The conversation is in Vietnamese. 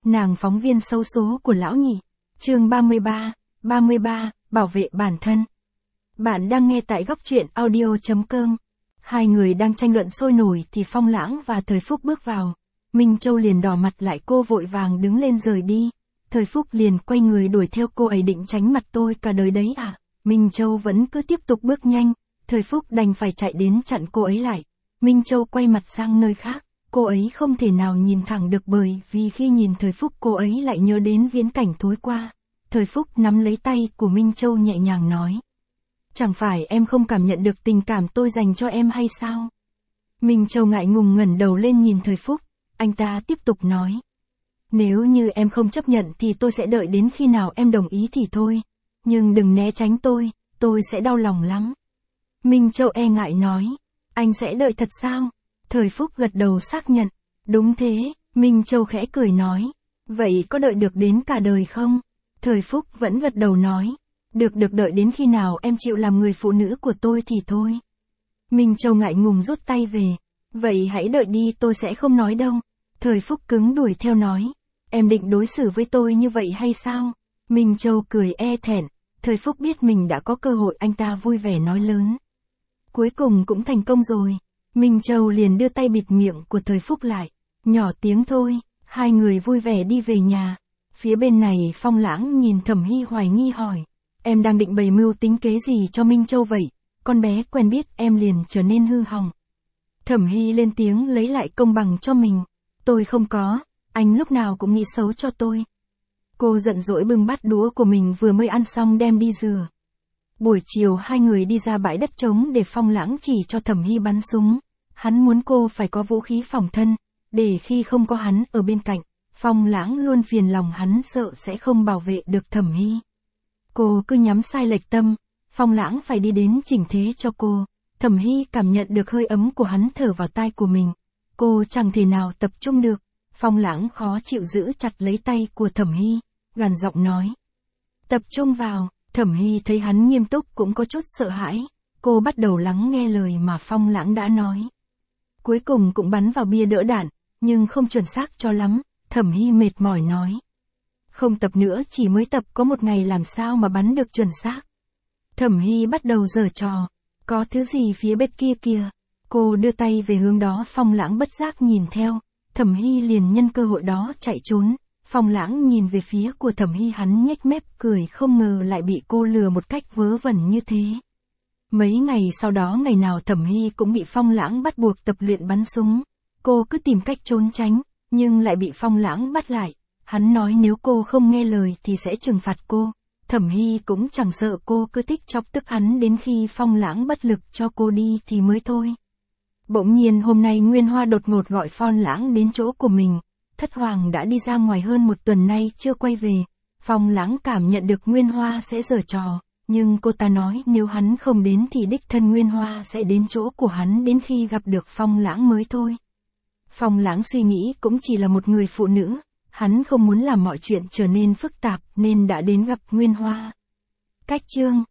Nàng phóng viên xấu số của lão nhị. Chương 33, bảo vệ bản thân. Bạn đang nghe tại góc truyện audio.com. Hai người đang tranh luận sôi nổi thì Phong Lãng và Thời Phúc bước vào. Minh Châu liền đỏ mặt lại, cô vội vàng đứng lên rời đi. Thời Phúc liền quay người đuổi theo, cô ấy định tránh mặt tôi cả đời đấy à? Minh Châu vẫn cứ tiếp tục bước nhanh. Thời Phúc đành phải chạy đến chặn cô ấy lại. Minh Châu quay mặt sang nơi khác. Cô ấy không thể nào nhìn thẳng được, bởi vì khi nhìn Thời Phúc cô ấy lại nhớ đến viễn cảnh tối qua. Thời Phúc nắm lấy tay của Minh Châu nhẹ nhàng nói. Chẳng phải em không cảm nhận được tình cảm tôi dành cho em hay sao? Minh Châu ngại ngùng ngẩng đầu lên nhìn Thời Phúc. Anh ta tiếp tục nói. Nếu như em không chấp nhận thì tôi sẽ đợi đến khi nào em đồng ý thì thôi. Nhưng đừng né tránh tôi sẽ đau lòng lắm. Minh Châu e ngại nói. Anh sẽ đợi thật sao? Thời Phúc gật đầu xác nhận. Đúng thế, Minh Châu khẽ cười nói. Vậy có đợi được đến cả đời không? Thời Phúc vẫn gật đầu nói. Được, đợi đến khi nào em chịu làm người phụ nữ của tôi thì thôi. Minh Châu ngại ngùng rút tay về. Vậy hãy đợi đi, tôi sẽ không nói đâu. Thời Phúc cứng đuổi theo nói. Em định đối xử với tôi như vậy hay sao? Minh Châu cười e thẹn. Thời Phúc biết mình đã có cơ hội, anh ta vui vẻ nói lớn. Cuối cùng cũng thành công rồi. Minh Châu liền đưa tay bịt miệng của Thời Phúc lại. Nhỏ tiếng thôi. Hai người vui vẻ đi về nhà. Phía bên này Phong Lãng nhìn Thẩm Hy hoài nghi hỏi. Em đang định bày mưu tính kế gì cho Minh Châu vậy? Con bé quen biết em liền trở nên hư hỏng. Thẩm Hy lên tiếng lấy lại công bằng cho mình. Tôi không có, anh lúc nào cũng nghĩ xấu cho tôi. Cô giận dỗi bưng bát đũa của mình vừa mới ăn xong đem đi rửa. Buổi chiều hai người đi ra bãi đất trống để Phong Lãng chỉ cho Thẩm Hy bắn súng. Hắn muốn cô phải có vũ khí phòng thân, để khi không có hắn ở bên cạnh, Phong Lãng luôn phiền lòng, hắn sợ sẽ không bảo vệ được Thẩm Hy. Cô cứ nhắm sai lệch tâm, Phong Lãng phải đi đến chỉnh thế cho cô. Thẩm Hy cảm nhận được hơi ấm của hắn thở vào tai của mình. Cô chẳng thể nào tập trung được. Phong Lãng khó chịu giữ chặt lấy tay của Thẩm Hy, gằn giọng nói. Tập trung vào. Thẩm Hy thấy hắn nghiêm túc cũng có chút sợ hãi. Cô bắt đầu lắng nghe lời mà Phong Lãng đã nói. Cuối cùng cũng bắn vào bia đỡ đạn, nhưng không chuẩn xác cho lắm. Thẩm Hy mệt mỏi nói. Không tập nữa, chỉ mới tập có một ngày làm sao mà bắn được chuẩn xác. Thẩm Hy bắt đầu giở trò. Có thứ gì phía bên kia kìa. Cô đưa tay về hướng đó, Phong Lãng bất giác nhìn theo. Thẩm Hy liền nhân cơ hội đó chạy trốn. Phong Lãng nhìn về phía của Thẩm Hy, hắn nhếch mép cười, không ngờ lại bị cô lừa một cách vớ vẩn như thế. Mấy ngày sau đó, ngày nào Thẩm Hy cũng bị Phong Lãng bắt buộc tập luyện bắn súng. Cô cứ tìm cách trốn tránh, nhưng lại bị Phong Lãng bắt lại. Hắn nói nếu cô không nghe lời thì sẽ trừng phạt cô. Thẩm Hy cũng chẳng sợ, cô cứ thích chọc tức hắn đến khi Phong Lãng bất lực cho cô đi thì mới thôi. Bỗng nhiên hôm nay Nguyên Hoa đột ngột gọi Phong Lãng đến chỗ của mình. Thất Hoàng đã đi ra ngoài hơn một tuần nay chưa quay về. Phong Lãng cảm nhận được Nguyên Hoa sẽ giở trò, nhưng cô ta nói nếu hắn không đến thì đích thân Nguyên Hoa sẽ đến chỗ của hắn đến khi gặp được Phong Lãng mới thôi. Phong Lãng suy nghĩ cũng chỉ là một người phụ nữ, hắn không muốn làm mọi chuyện trở nên phức tạp nên đã đến gặp Nguyên Hoa. Cách chương